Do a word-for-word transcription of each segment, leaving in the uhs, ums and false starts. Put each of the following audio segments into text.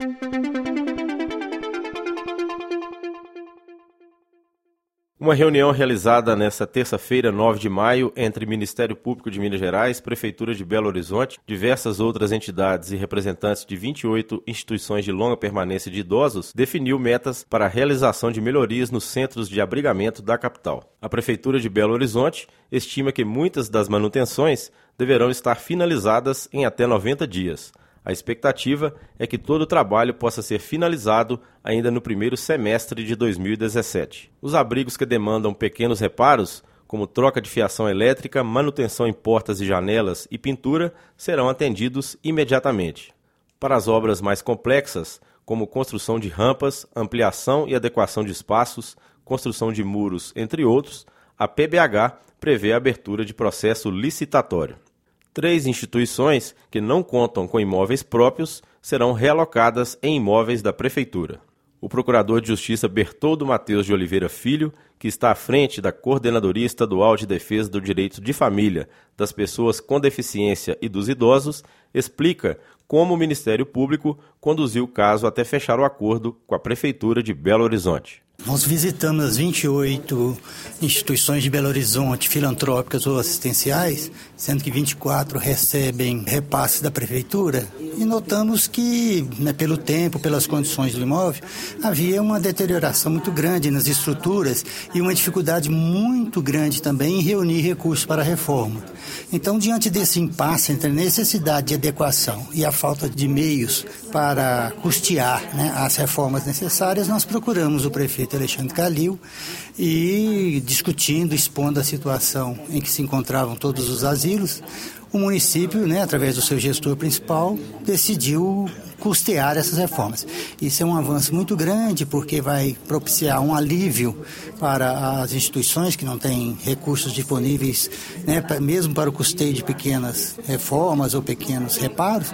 Uma reunião realizada nesta terça-feira, nove de maio, entre Ministério Público de Minas Gerais, Prefeitura de Belo Horizonte, diversas outras entidades e representantes de vinte e oito instituições de longa permanência de idosos, definiu metas para a realização de melhorias nos centros de abrigamento da capital. A Prefeitura de Belo Horizonte estima que muitas das manutenções deverão estar finalizadas em até noventa dias. A expectativa é que todo o trabalho possa ser finalizado ainda no primeiro semestre de dois mil e dezessete. Os abrigos que demandam pequenos reparos, como troca de fiação elétrica, manutenção em portas e janelas e pintura, serão atendidos imediatamente. Para as obras mais complexas, como construção de rampas, ampliação e adequação de espaços, construção de muros, entre outros, a P B H prevê a abertura de processo licitatório. Três instituições que não contam com imóveis próprios serão realocadas em imóveis da Prefeitura. O Procurador de Justiça Bertoldo Mateus de Oliveira Filho, que está à frente da Coordenadoria Estadual de Defesa do Direito de Família, das Pessoas com Deficiência e dos Idosos, explica como o Ministério Público conduziu o caso até fechar o acordo com a Prefeitura de Belo Horizonte. Nós visitamos as vinte e oito instituições de Belo Horizonte, filantrópicas ou assistenciais, sendo que vinte e quatro recebem repasses da Prefeitura, e notamos que, né, pelo tempo, pelas condições do imóvel, havia uma deterioração muito grande nas estruturas e uma dificuldade muito grande também em reunir recursos para a reforma. Então, diante desse impasse entre a necessidade de adequação e a falta de meios para custear, né, as reformas necessárias, nós procuramos o prefeito Alexandre Calil e, discutindo, expondo a situação em que se encontravam todos os asilos, o município, né, através do seu gestor principal, decidiu custear essas reformas. Isso é um avanço muito grande, porque vai propiciar um alívio para as instituições que não têm recursos disponíveis, né, mesmo para o custeio de pequenas reformas ou pequenos reparos,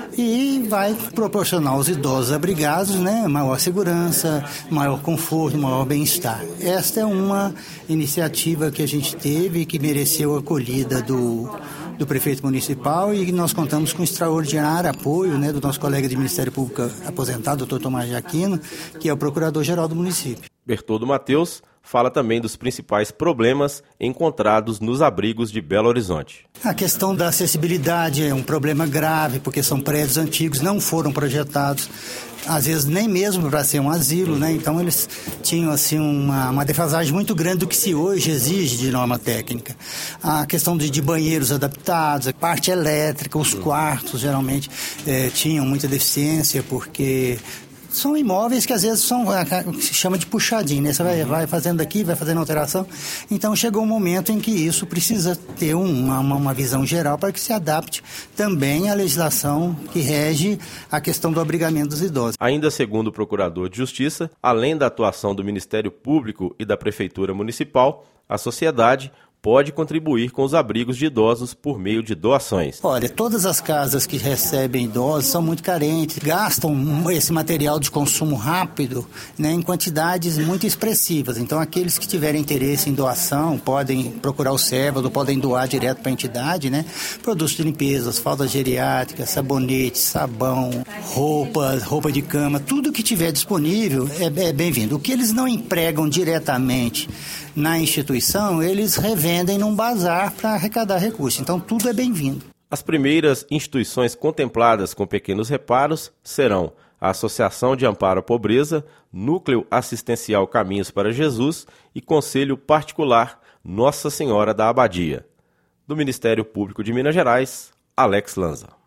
e vai proporcionar aos idosos abrigados, né, maior segurança, maior conforto, maior bem-estar. Esta é uma iniciativa que a gente teve e que mereceu a acolhida do, do prefeito municipal, e nós contamos com extraordinário apoio, né, do nosso colega de Ministério Público aposentado, doutor Tomás de Aquino, que é o procurador-geral do município. Bertoldo Mateus fala também dos principais problemas encontrados nos abrigos de Belo Horizonte. A questão da acessibilidade é um problema grave, porque são prédios antigos, não foram projetados, às vezes nem mesmo para ser um asilo, né? Então eles tinham assim uma, uma defasagem muito grande do que se hoje exige de norma técnica. A questão de, de banheiros adaptados, a parte elétrica, os quartos geralmente é, tinham muita deficiência, porque são imóveis que às vezes são, se chama de puxadinho, né? Você vai, vai fazendo aqui, vai fazendo alteração. Então chegou um momento em que isso precisa ter uma, uma, uma visão geral para que se adapte também à legislação que rege a questão do abrigamento dos idosos. Ainda segundo o Procurador de Justiça, além da atuação do Ministério Público e da Prefeitura Municipal, a sociedade pode contribuir com os abrigos de idosos por meio de doações. Olha, todas as casas que recebem idosos são muito carentes, gastam esse material de consumo rápido, né, em quantidades muito expressivas. Então, aqueles que tiverem interesse em doação podem procurar o Cévado, podem doar direto para a entidade, né? Produtos de limpeza, fraldas geriátricas, sabonete, sabão, roupas, roupa de cama, tudo que tiver disponível é, é bem-vindo. O que eles não empregam diretamente na instituição, eles revendem num bazar para arrecadar recursos. Então, tudo é bem-vindo. As primeiras instituições contempladas com pequenos reparos serão a Associação de Amparo à Pobreza, Núcleo Assistencial Caminhos para Jesus e Conselho Particular Nossa Senhora da Abadia. Do Ministério Público de Minas Gerais, Alex Lanza.